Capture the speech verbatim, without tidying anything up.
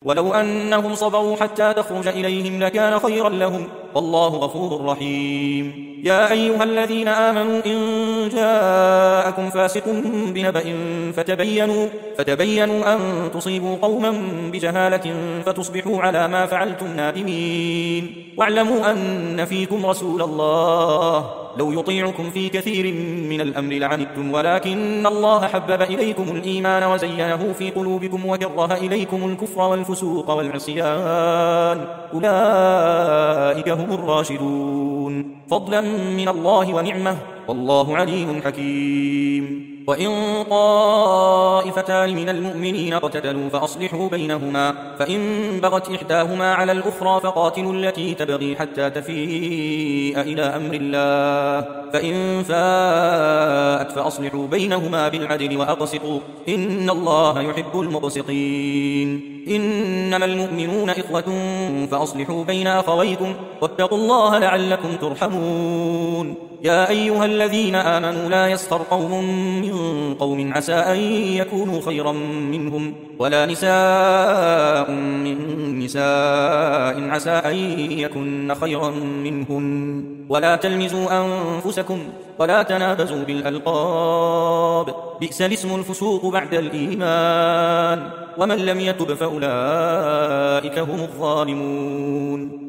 ولو أنهم صبروا حتى تخرج إليهم لكان خيرا لهم، والله غفور رحيم. يا أيها الذين آمنوا إن جاءكم فاسق بنبأ فتبينوا, فتبينوا أن تصيبوا قوما بجهالة فتصبحوا على ما فعلتم نادمين. واعلموا أن فيكم رسول الله لو يطيعكم في كثير من الأمر لعنتم، ولكن الله حبب إليكم الإيمان وزينه في قلوبكم وكره إليكم الكفر والفسوق والعصيان، أولئك هم الراشدون، فضلا من الله ونعمة، والله عليم حكيم. وإن طائفتان من المؤمنين اقتتلوا فأصلحوا بينهما، فإن بغت إحداهما على الأخرى فقاتلوا التي تبغي حتى تفيء إلى أمر الله، فإن فاءت فأصلحوا بينهما بالعدل وأقسطوا، إن الله يحب المقسطين. إنما المؤمنون إخوة فأصلحوا بين أخويكم واتقوا الله لعلكم ترحمون. يا أيها الذين آمنوا لا يسخر قوم من قوم عسى أن يكونوا خيرا منهم، ولا نساء من نساء عسى أن يكن خيرا منهن، ولا تلمزوا أنفسكم ولا تنابزوا بالألقاب، بئس الاسم الفسوق بعد الإيمان، ومن لم يتب فأولئك هم الظالمون.